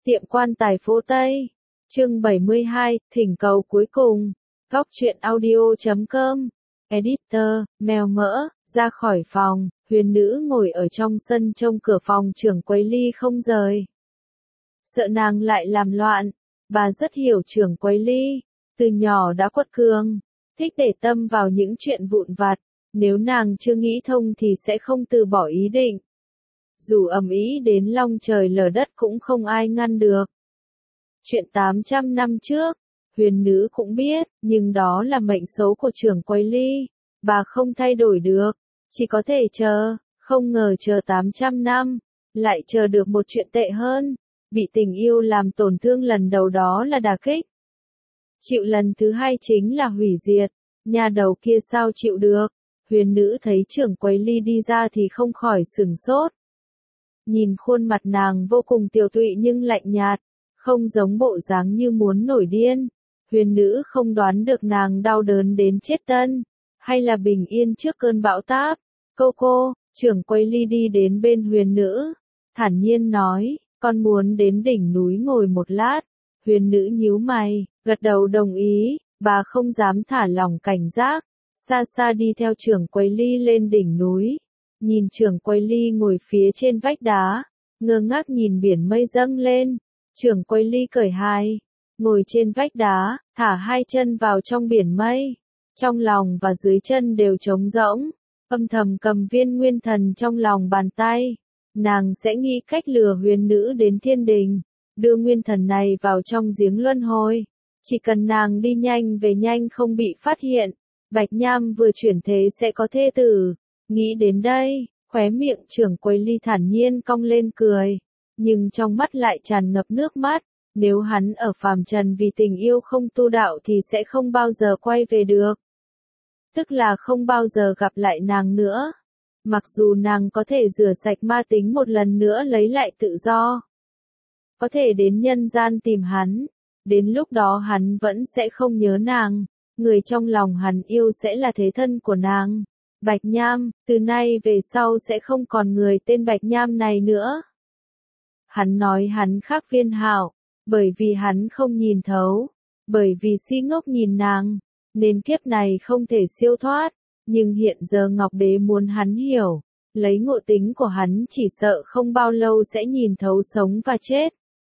Tiệm quan tài phố Tây. Chương 72, thỉnh cầu cuối cùng. Góc truyện audio.com. Editor, mèo mỡ, ra khỏi phòng, Huyền nữ ngồi ở trong sân trông cửa phòng trưởng quầy Ly không rời. Sợ nàng lại làm loạn, bà rất hiểu trưởng quầy Ly, từ nhỏ đã quật cường, thích để tâm vào những chuyện vụn vặt, nếu nàng chưa nghĩ thông thì sẽ không từ bỏ ý định. Dù ầm ĩ đến long trời lở đất cũng không ai ngăn được. Chuyện 800 năm trước, Huyền nữ cũng biết, nhưng đó là mệnh số của trưởng quầy Ly, bà không thay đổi được, chỉ có thể chờ, không ngờ chờ 800 năm, lại chờ được một chuyện tệ hơn, bị tình yêu làm tổn thương lần đầu đó là đả kích. Chịu lần thứ hai chính là hủy diệt, nhà đầu kia sao chịu được. Huyền nữ thấy trưởng quầy Ly đi ra thì không khỏi sửng sốt. Nhìn khuôn mặt nàng vô cùng tiều tụy nhưng lạnh nhạt, không giống bộ dáng như muốn nổi điên. Huyền nữ không đoán được nàng đau đớn đến chết tân, hay là bình yên trước cơn bão táp. Cô, trưởng quầy Ly đi đến bên huyền nữ, thản nhiên nói, con muốn đến đỉnh núi ngồi một lát. Huyền nữ nhíu mày, gật đầu đồng ý, bà không dám thả lỏng cảnh giác, xa xa đi theo trưởng quầy Ly lên đỉnh núi. Nhìn trưởng quầy Ly ngồi phía trên vách đá, ngơ ngác nhìn biển mây dâng lên. Trưởng quầy Ly cởi hai, ngồi trên vách đá, thả hai chân vào trong biển mây. Trong lòng và dưới chân đều trống rỗng, âm thầm cầm viên nguyên thần trong lòng bàn tay. Nàng sẽ nghĩ cách lừa huyền nữ đến thiên đình, đưa nguyên thần này vào trong giếng luân hồi. Chỉ cần nàng đi nhanh về nhanh không bị phát hiện, Bạch Nham vừa chuyển thế sẽ có thê tử. Nghĩ đến đây, khóe miệng trưởng quầy Ly thản nhiên cong lên cười, nhưng trong mắt lại tràn ngập nước mắt. Nếu hắn ở phàm trần vì tình yêu không tu đạo thì sẽ không bao giờ quay về được. Tức là không bao giờ gặp lại nàng nữa. Mặc dù nàng có thể rửa sạch ma tính một lần nữa lấy lại tự do, có thể đến nhân gian tìm hắn, đến lúc đó hắn vẫn sẽ không nhớ nàng, người trong lòng hắn yêu sẽ là thế thân của nàng. Bạch Nham, từ nay về sau sẽ không còn người tên Bạch Nham này nữa. Hắn nói hắn khác Viên Hạo, bởi vì hắn không nhìn thấu, bởi vì si ngốc nhìn nàng, nên kiếp này không thể siêu thoát. Nhưng hiện giờ Ngọc Đế muốn hắn hiểu, lấy ngộ tính của hắn chỉ sợ không bao lâu sẽ nhìn thấu sống và chết.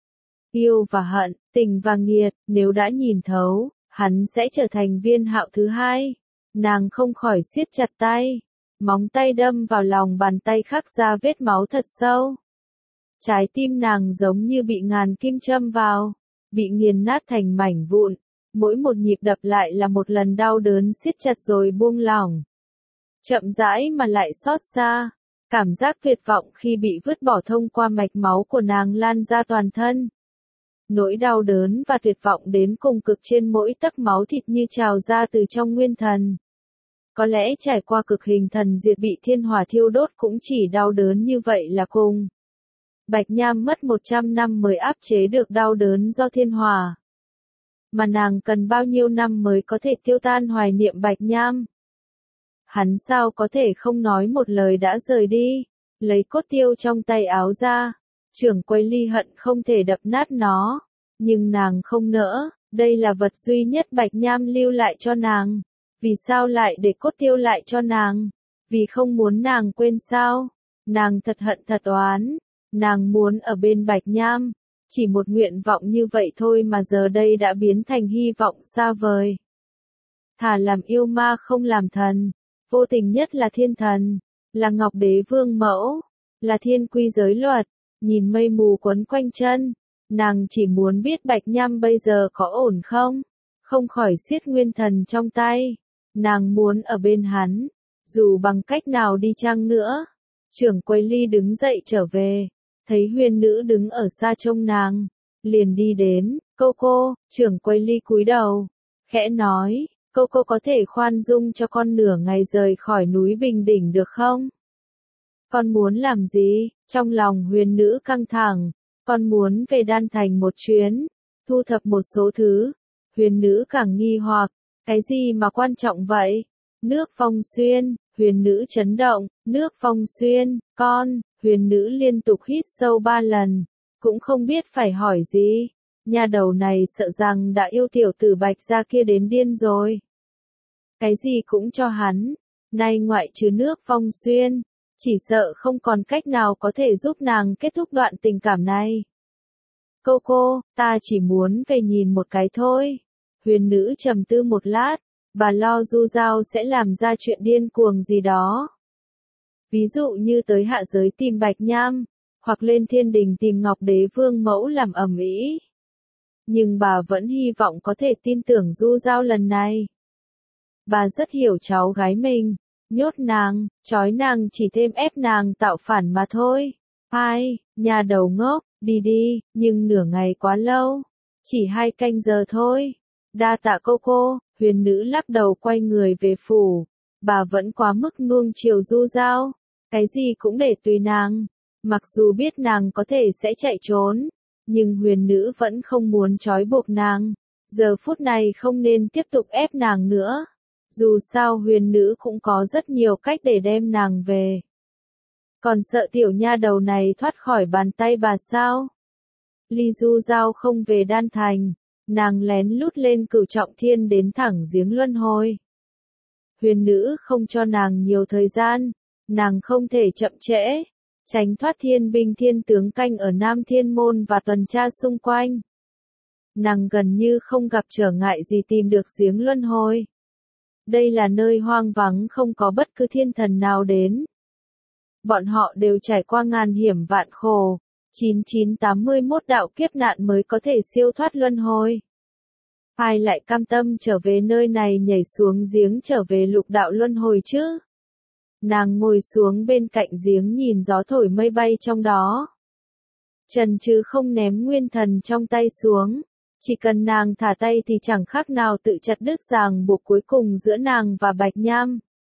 Yêu và hận, tình và nghiệt, nếu đã nhìn thấu, hắn sẽ trở thành Viên Hạo thứ hai. Nàng không khỏi siết chặt tay, móng tay đâm vào lòng bàn tay khắc ra vết máu thật sâu. Trái tim nàng giống như bị ngàn kim châm vào, bị nghiền nát thành mảnh vụn. Mỗi một nhịp đập lại là một lần đau đớn siết chặt rồi buông lỏng. Chậm rãi mà lại xót xa, cảm giác tuyệt vọng khi bị vứt bỏ thông qua mạch máu của nàng lan ra toàn thân. Nỗi đau đớn và tuyệt vọng đến cùng cực trên mỗi tấc máu thịt như trào ra từ trong nguyên thần. Có lẽ trải qua cực hình thần diệt bị thiên hỏa thiêu đốt cũng chỉ đau đớn như vậy là cùng. Bạch Nham mất 100 năm mới áp chế được đau đớn do thiên hỏa. Mà nàng cần bao nhiêu năm mới có thể tiêu tan hoài niệm Bạch Nham. Hắn sao có thể không nói một lời đã rời đi, lấy cốt tiêu trong tay áo ra. Trưởng quầy Ly hận không thể đập nát nó, nhưng nàng không nỡ, đây là vật duy nhất Bạch Nham lưu lại cho nàng. Vì sao lại để cốt tiêu lại cho nàng? Vì không muốn nàng quên sao? Nàng thật hận thật oán, nàng muốn ở bên Bạch Nham. Chỉ một nguyện vọng như vậy thôi mà giờ đây đã biến thành hy vọng xa vời. Thà làm yêu ma không làm thần, vô tình nhất là thiên thần, là Ngọc Đế vương mẫu, là thiên quy giới luật. Nhìn mây mù quấn quanh chân, nàng chỉ muốn biết Bạch Nham bây giờ có ổn không, không khỏi siết nguyên thần trong tay. Nàng muốn ở bên hắn, dù bằng cách nào đi chăng nữa. Trưởng quầy Ly đứng dậy trở về, thấy huyền nữ đứng ở xa trông nàng, liền đi đến. Cô, trưởng quầy Ly cúi đầu, khẽ nói, cô có thể khoan dung cho con nửa ngày rời khỏi núi Bình Đỉnh được không? Con muốn làm gì? Trong lòng huyền nữ căng thẳng, con muốn về Đan Thành một chuyến, thu thập một số thứ. Huyền nữ càng nghi hoặc, cái gì mà quan trọng vậy? Nước Phong Xuyên, huyền nữ chấn động, nước Phong Xuyên, con, huyền nữ liên tục hít sâu 3 lần, cũng không biết phải hỏi gì. Nhà đầu này sợ rằng đã yêu tiểu tử Bạch gia kia đến điên rồi. Cái gì cũng cho hắn, nay ngoại trừ nước Phong Xuyên, chỉ sợ không còn cách nào có thể giúp nàng kết thúc đoạn tình cảm này. Cô, ta chỉ muốn về nhìn một cái thôi. Huyền nữ trầm tư một lát, bà lo Du Giao sẽ làm ra chuyện điên cuồng gì đó. Ví dụ như tới hạ giới tìm Bạch Nham, hoặc lên thiên đình tìm Ngọc Đế Vương mẫu làm ầm ĩ. Nhưng bà vẫn hy vọng có thể tin tưởng Du Giao lần này. Bà rất hiểu cháu gái mình, nhốt nàng, trói nàng chỉ thêm ép nàng tạo phản mà thôi. Ai, nhà đầu ngốc, đi, nhưng nửa ngày quá lâu. Chỉ 2 canh giờ thôi. Đa tạ cô, huyền nữ lắc đầu quay người về phủ. Bà vẫn quá mức nuông chiều Du Giao. Cái gì cũng để tùy nàng. Mặc dù biết nàng có thể sẽ chạy trốn, nhưng huyền nữ vẫn không muốn trói buộc nàng. Giờ phút này không nên tiếp tục ép nàng nữa. Dù sao huyền nữ cũng có rất nhiều cách để đem nàng về. Còn sợ tiểu nha đầu này thoát khỏi bàn tay bà sao? Ly Du Giao không về Đan Thành, nàng lén lút lên Cửu Trọng Thiên đến thẳng giếng luân hồi. Huyền nữ không cho nàng nhiều thời gian, nàng không thể chậm trễ, tránh thoát thiên binh thiên tướng canh ở Nam Thiên Môn và tuần tra xung quanh. Nàng gần như không gặp trở ngại gì tìm được giếng luân hồi. Đây là nơi hoang vắng không có bất cứ thiên thần nào đến. Bọn họ đều trải qua ngàn hiểm vạn khổ, 9981 đạo kiếp nạn mới có thể siêu thoát luân hồi. Ai lại cam tâm trở về nơi này nhảy xuống giếng trở về lục đạo luân hồi chứ? Nàng ngồi xuống bên cạnh giếng nhìn gió thổi mây bay trong đó. Trần chứ không ném nguyên thần trong tay xuống. Chỉ cần nàng thả tay thì chẳng khác nào tự chặt đứt ràng buộc cuối cùng giữa nàng và Bạch Nham.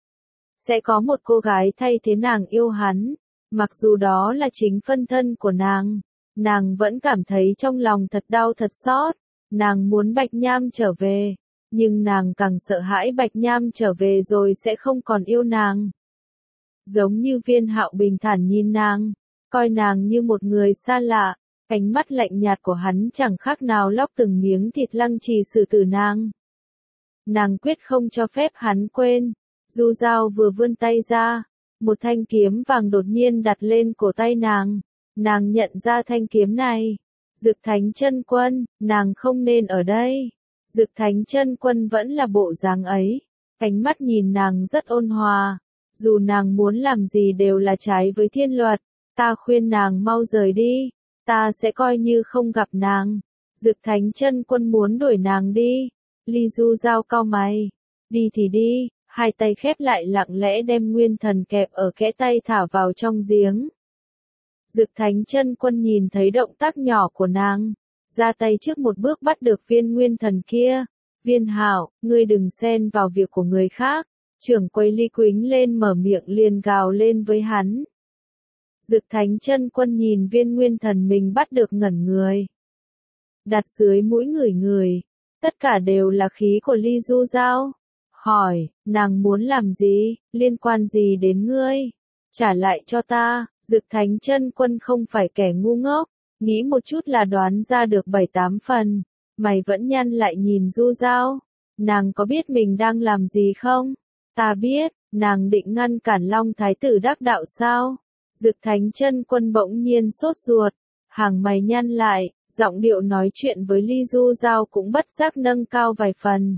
Sẽ có một cô gái thay thế nàng yêu hắn, mặc dù đó là chính phân thân của nàng vẫn cảm thấy trong lòng thật đau thật xót, nàng muốn Bạch Nham trở về, nhưng nàng càng sợ hãi Bạch Nham trở về rồi sẽ không còn yêu nàng. Giống như Viên Hạo bình thản nhìn nàng, coi nàng như một người xa lạ. Ánh mắt lạnh nhạt của hắn chẳng khác nào lóc từng miếng thịt lăng trì xử tử nàng. Nàng quyết không cho phép hắn quên. Du Giao vừa vươn tay ra, một thanh kiếm vàng đột nhiên đặt lên cổ tay nàng. Nàng nhận ra thanh kiếm này. Dực Thánh Chân Quân, nàng không nên ở đây. Dực Thánh Chân Quân vẫn là bộ dáng ấy. Ánh mắt nhìn nàng rất ôn hòa. Dù nàng muốn làm gì đều là trái với thiên luật. Ta khuyên nàng mau rời đi. Ta sẽ coi như không gặp nàng. Dực Thánh Chân Quân muốn đuổi nàng đi. Ly Du Giao cau mày. Đi thì đi, 2 tay khép lại lặng lẽ đem nguyên thần kẹp ở kẽ tay thả vào trong giếng. Dực Thánh Chân Quân nhìn thấy động tác nhỏ của nàng, ra tay trước một bước bắt được viên nguyên thần kia. Viên Hạo, ngươi đừng xen vào việc của người khác. Trưởng quầy Ly Quýnh lên mở miệng liền gào lên với hắn. Dực Thánh Chân Quân nhìn viên nguyên thần mình bắt được ngẩn người. Đặt dưới mũi ngửi, tất cả đều là khí của Ly Du Giao. Hỏi, nàng muốn làm gì, liên quan gì đến ngươi? Trả lại cho ta. Dực Thánh Chân Quân không phải kẻ ngu ngốc, nghĩ một chút là đoán ra được 7-8 phần. Mày vẫn nhăn lại nhìn Du Giao. Nàng có biết mình đang làm gì không? Ta biết, nàng định ngăn cản Long Thái tử đắc đạo sao? Dực Thánh Chân Quân bỗng nhiên sốt ruột, hàng mày nhăn lại, giọng điệu nói chuyện với Ly Du Giao cũng bất giác nâng cao vài phần.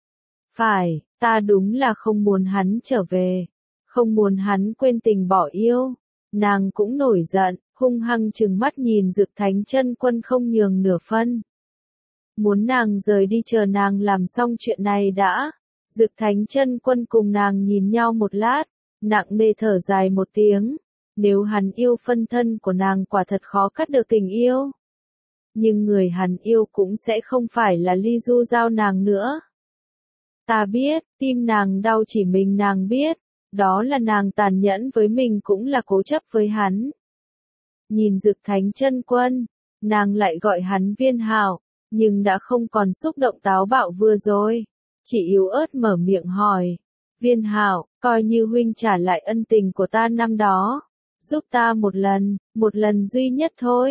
Phải, ta đúng là không muốn hắn trở về, không muốn hắn quên tình bỏ yêu. Nàng cũng nổi giận, hung hăng trừng mắt nhìn Dực Thánh Chân Quân không nhường nửa phân. Muốn nàng rời đi chờ nàng làm xong chuyện này đã. Dực Thánh Chân Quân cùng nàng nhìn nhau một lát, nặng nề thở dài một tiếng. Nếu hắn yêu phân thân của nàng quả thật khó cắt được tình yêu. Nhưng người hắn yêu cũng sẽ không phải là Ly Du Giao nàng nữa. Ta biết, tim nàng đau chỉ mình nàng biết, đó là nàng tàn nhẫn với mình cũng là cố chấp với hắn. Nhìn Dực Thánh Chân Quân, nàng lại gọi hắn Viên Hạo, nhưng đã không còn xúc động táo bạo vừa rồi. Chỉ yếu ớt mở miệng hỏi, Viên Hạo, coi như huynh trả lại ân tình của ta năm đó. Giúp ta một lần duy nhất thôi.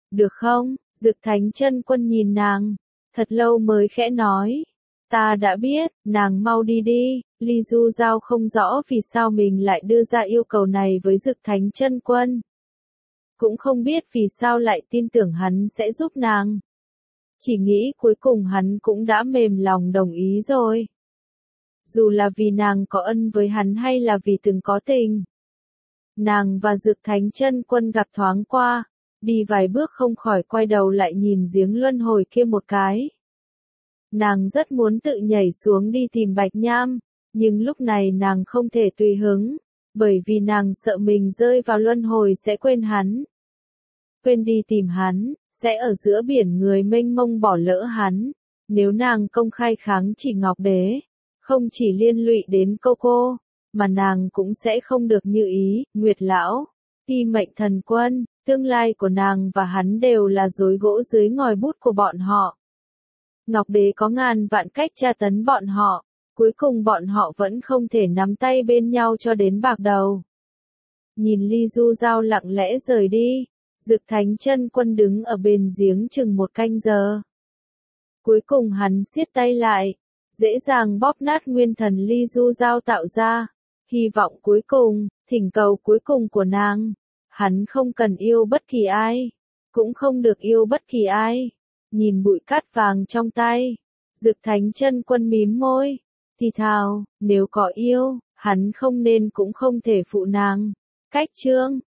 được không? Dực Thánh Chân Quân nhìn nàng, thật lâu mới khẽ nói. Ta đã biết, nàng mau đi đi. Ly Du Giao không rõ vì sao mình lại đưa ra yêu cầu này với Dực Thánh Chân Quân. Cũng không biết vì sao lại tin tưởng hắn sẽ giúp nàng. Chỉ nghĩ cuối cùng hắn cũng đã mềm lòng đồng ý rồi. Dù là vì nàng có ân với hắn hay là vì từng có tình. Nàng và Dực Thánh Chân Quân gặp thoáng qua, đi vài bước không khỏi quay đầu lại nhìn giếng luân hồi kia một cái. Nàng rất muốn tự nhảy xuống đi tìm Bạch Nham, nhưng lúc này nàng không thể tùy hứng, bởi vì nàng sợ mình rơi vào luân hồi sẽ quên hắn. Quên đi tìm hắn, sẽ ở giữa biển người mênh mông bỏ lỡ hắn. Nếu nàng công khai kháng chỉ Ngọc Đế, không chỉ liên lụy đến Coco, mà nàng cũng sẽ không được như ý. Nguyệt Lão, Ti Mệnh Thần Quân, tương lai của nàng và hắn đều là rối gỗ dưới ngòi bút của bọn họ. Ngọc Đế có ngàn vạn cách tra tấn bọn họ, cuối cùng bọn họ vẫn không thể nắm tay bên nhau cho đến bạc đầu. Nhìn Ly Du Giao lặng lẽ rời đi, Dực Thánh Chân Quân đứng ở bên giếng chừng một canh giờ. Cuối cùng hắn siết tay lại, dễ dàng bóp nát nguyên thần Ly Du Giao tạo ra. Hy vọng cuối cùng, thỉnh cầu cuối cùng của nàng. Hắn không cần yêu bất kỳ ai, cũng không được yêu bất kỳ ai. Nhìn bụi cát vàng trong tay, Dực Thánh Chân Quân mím môi, thì thào, nếu có yêu, hắn không nên cũng không thể phụ nàng. Cách chương